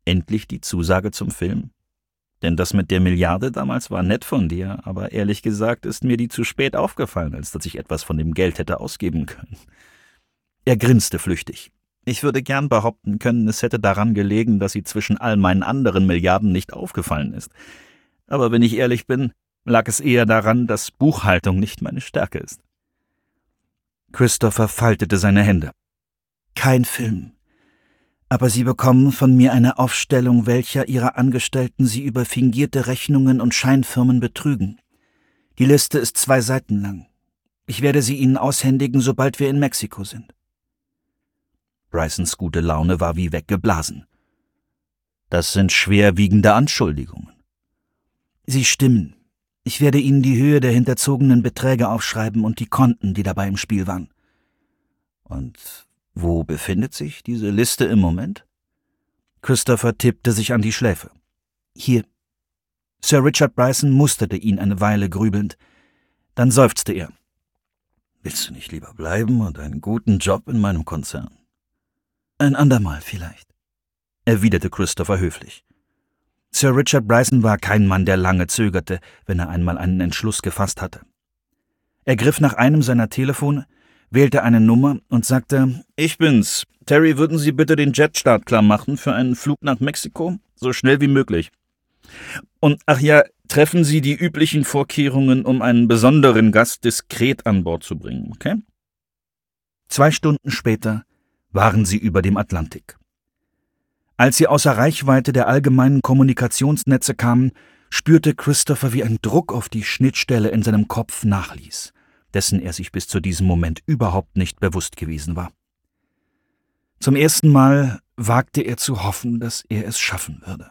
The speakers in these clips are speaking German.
Endlich die Zusage zum Film? Denn das mit der Milliarde damals war nett von dir, aber ehrlich gesagt ist mir die zu spät aufgefallen, als dass ich etwas von dem Geld hätte ausgeben können. Er grinste flüchtig. Ich würde gern behaupten können, es hätte daran gelegen, dass sie zwischen all meinen anderen Milliarden nicht aufgefallen ist. Aber wenn ich ehrlich bin, lag es eher daran, dass Buchhaltung nicht meine Stärke ist. Christopher faltete seine Hände. Kein Film. Aber Sie bekommen von mir eine Aufstellung, welcher Ihrer Angestellten Sie über fingierte Rechnungen und Scheinfirmen betrügen. Die Liste ist 2 Seiten lang. Ich werde sie Ihnen aushändigen, sobald wir in Mexiko sind. Brysons gute Laune war wie weggeblasen. Das sind schwerwiegende Anschuldigungen. Sie stimmen. Ich werde Ihnen die Höhe der hinterzogenen Beträge aufschreiben und die Konten, die dabei im Spiel waren. Und wo befindet sich diese Liste im Moment? Christopher tippte sich an die Schläfe. Hier. Sir Richard Bryson musterte ihn eine Weile grübelnd. Dann seufzte er. Willst du nicht lieber bleiben und einen guten Job in meinem Konzern? Ein andermal vielleicht, erwiderte Christopher höflich. Sir Richard Bryson war kein Mann, der lange zögerte, wenn er einmal einen Entschluss gefasst hatte. Er griff nach einem seiner Telefone, wählte eine Nummer und sagte, »Ich bin's. Terry, würden Sie bitte den Jetstart klar machen für einen Flug nach Mexiko? So schnell wie möglich. Und ach ja, treffen Sie die üblichen Vorkehrungen, um einen besonderen Gast diskret an Bord zu bringen, okay?« 2 Stunden später waren sie über dem Atlantik. Als sie außer Reichweite der allgemeinen Kommunikationsnetze kamen, spürte Christopher, wie ein Druck auf die Schnittstelle in seinem Kopf nachließ, dessen er sich bis zu diesem Moment überhaupt nicht bewusst gewesen war. Zum ersten Mal wagte er zu hoffen, dass er es schaffen würde.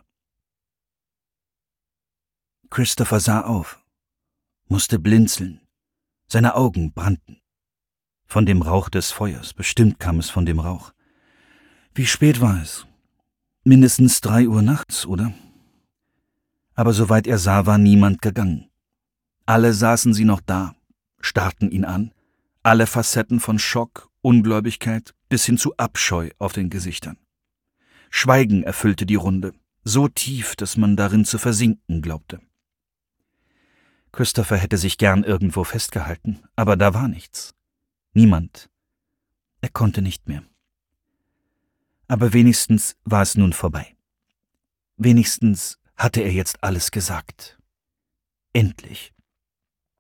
Christopher sah auf, musste blinzeln. Seine Augen brannten. Von dem Rauch des Feuers, bestimmt kam es von dem Rauch. Wie spät war es? Mindestens 3 Uhr nachts, oder? Aber soweit er sah, war niemand gegangen. Alle saßen sie noch da, starrten ihn an, alle Facetten von Schock, Ungläubigkeit bis hin zu Abscheu auf den Gesichtern. Schweigen erfüllte die Runde, so tief, dass man darin zu versinken glaubte. Christopher hätte sich gern irgendwo festgehalten, aber da war nichts. Niemand. Er konnte nicht mehr. Aber wenigstens war es nun vorbei. Wenigstens hatte er jetzt alles gesagt. Endlich.